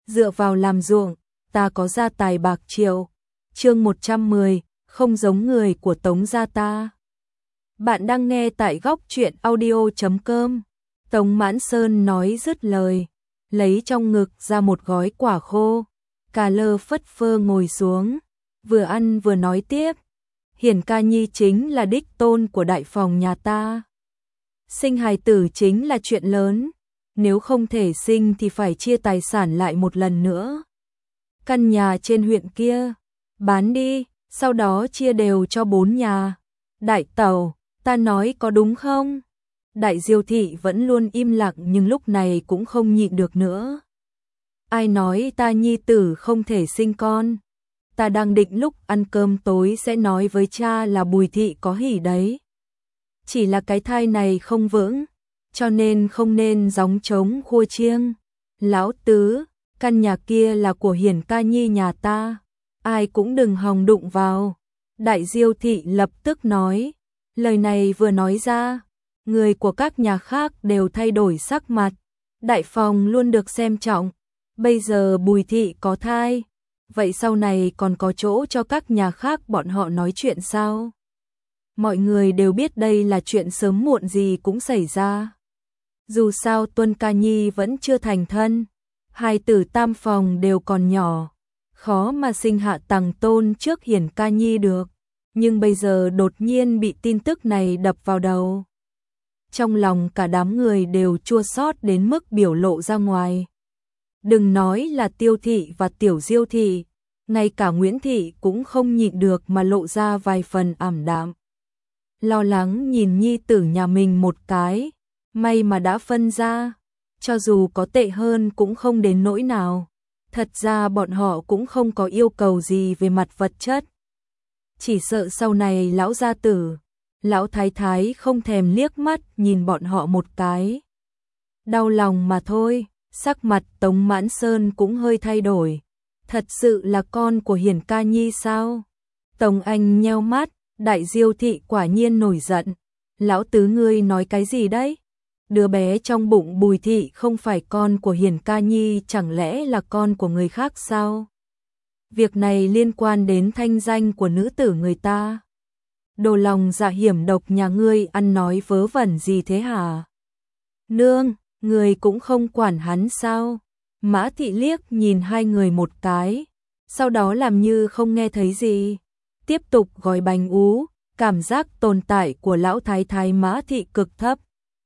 dựa vào làm ruộng, ta có gia tài bạc triệu. Chương 110, không giống người của Tống gia ta. Bạn đang nghe tại góc truyện audio.com. Tống Mãn Sơn nói dứt lời, lấy trong ngực ra một gói quả khô, cà lơ phất phơ ngồi xuống, vừa ăn vừa nói tiếp. Hiển ca nhi chính là đích tôn của đại phòng nhà ta. Sinh hài tử chính là chuyện lớn, nếu không thể sinh thì phải chia tài sản lại một lần nữa. Căn nhà trên huyện kia, bán đi, sau đó chia đều cho 4 nhà. Đại tẩu, ta nói có đúng không? Đại Diêu thị vẫn luôn im lặng nhưng lúc này cũng không nhịn được nữa. Ai nói ta nhi tử không thể sinh con? Ta đang định lúc ăn cơm tối sẽ nói với cha là Bùi thị có hỉ đấy. Chỉ là cái thai này không vững, cho nên không nên gióng trống khua chiêng. Lão tứ, căn nhà kia là của Hiển ca nhi nhà ta, ai cũng đừng hòng đụng vào. Đại Diêu thị lập tức nói, lời này vừa nói ra, người của các nhà khác đều thay đổi sắc mặt. Đại phòng luôn được xem trọng, bây giờ Bùi thị có thai, vậy sau này còn có chỗ cho các nhà khác bọn họ nói chuyện sao? Mọi người đều biết đây là chuyện sớm muộn gì cũng xảy ra. Dù sao Tuân ca nhi vẫn chưa thành thân, hai tử tam phòng đều còn nhỏ, khó mà sinh hạ tằng tôn trước Hiển ca nhi được. Nhưng bây giờ đột nhiên bị tin tức này đập vào đầu. Trong lòng cả đám người đều chua xót đến mức biểu lộ ra ngoài. Đừng nói là Tiêu thị và Tiểu Diêu thị, ngay cả Nguyễn thị cũng không nhịn được mà lộ ra vài phần ảm đạm. Lo lắng nhìn nhi tử nhà mình một cái, may mà đã phân ra, cho dù có tệ hơn cũng không đến nỗi nào. Thật ra bọn họ cũng không có yêu cầu gì về mặt vật chất. Chỉ sợ sau này lão gia tử, lão thái thái không thèm liếc mắt nhìn bọn họ một cái. Đau lòng mà thôi. Sắc mặt Tống Mãn Sơn cũng hơi thay đổi. Thật sự là con của Hiển ca nhi sao? Tống Anh nheo mắt, Đại Diêu thị quả nhiên nổi giận. Lão tứ ngươi nói cái gì đấy? Đứa bé trong bụng Bùi thị không phải con của Hiển ca nhi, chẳng lẽ là con của người khác sao? Việc này liên quan đến thanh danh của nữ tử người ta. Đồ lòng dạ hiểm độc nhà ngươi ăn nói vớ vẩn gì thế hả? Nương, người cũng không quản hắn sao? Mã thị liếc nhìn hai người một cái, sau đó làm như không nghe thấy gì, tiếp tục gói bánh ú. Cảm giác tồn tại của lão thái thái Mã thị cực thấp.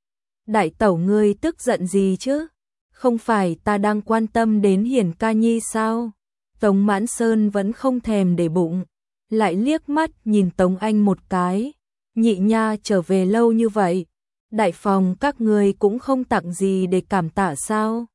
Đại tẩu ngươi tức giận gì chứ? Không phải ta đang quan tâm đến Hiển ca nhi sao? Tống Mãn Sơn vẫn không thèm để bụng, lại liếc mắt nhìn Tống Anh một cái. Nhị nha trở về lâu như vậy, đại phòng các người cũng không tặng gì để cảm tạ sao?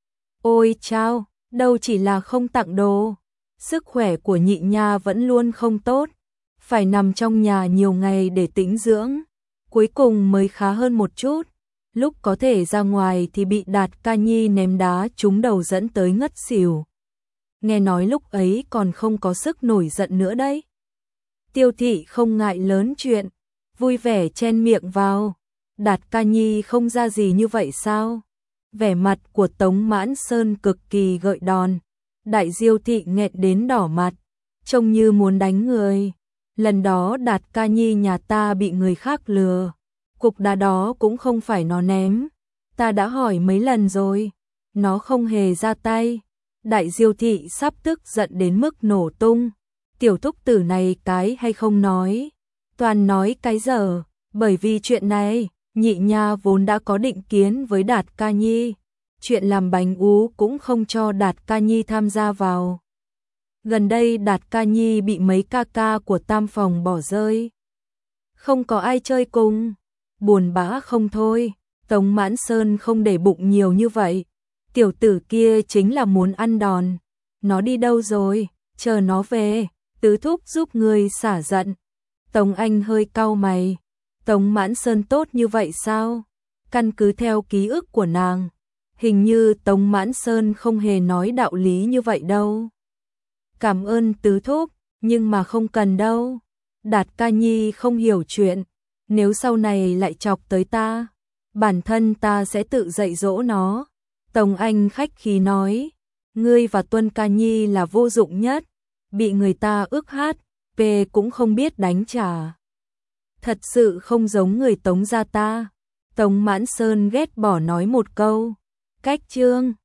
Ôi chao, đâu chỉ là không tặng đồ, sức khỏe của nhị nha vẫn luôn không tốt, phải nằm trong nhà nhiều ngày để tĩnh dưỡng, cuối cùng mới khá hơn một chút. Lúc có thể ra ngoài thì bị Đạt ca nhi ném đá trúng đầu dẫn tới ngất xỉu. Nghe nói lúc ấy còn không có sức nổi giận nữa đấy. Tiêu thị không ngại lớn chuyện, vui vẻ chen miệng vào. Đạt ca nhi không ra gì như vậy sao? Vẻ mặt của Tống Mãn Sơn cực kỳ gợi đòn. Đại Diêu thị nghẹn đến đỏ mặt, trông như muốn đánh người. Lần đó Đạt ca nhi nhà ta bị người khác lừa, cục đá đó cũng không phải nó ném. Ta đã hỏi mấy lần rồi, nó không hề ra tay. Đại Diêu thị sắp tức giận đến mức nổ tung. Tiểu thúc tử này cái hay không nói, toàn nói cái dở. Bởi vì chuyện này, nhị nha vốn đã có định kiến với Đạt ca nhi, chuyện làm bánh ú cũng không cho Đạt ca nhi tham gia vào. Gần đây Đạt ca nhi bị mấy ca ca của tam phòng bỏ rơi, không có ai chơi cùng, buồn bã không thôi. Tống Mãn Sơn không để bụng nhiều như vậy, tiểu tử kia chính là muốn ăn đòn. Nó đi đâu rồi? Chờ nó về, tứ thúc giúp người xả giận. Tống Anh hơi cau mày. Tống Mãn Sơn tốt như vậy sao? Căn cứ theo ký ức của nàng, hình như Tống Mãn Sơn không hề nói đạo lý như vậy đâu. Cảm ơn tứ thúc, nhưng mà không cần đâu. Đạt ca nhi không hiểu chuyện, nếu sau này lại chọc tới ta, bản thân ta sẽ tự dạy dỗ nó. Tống Anh khách khí nói, Ngươi và Tuân Ca Nhi là vô dụng nhất, bị người ta ức hát, về cũng không biết đánh trả. Thật sự không giống người Tống gia ta. Tống Mãn Sơn ghét bỏ nói một câu. Cách chương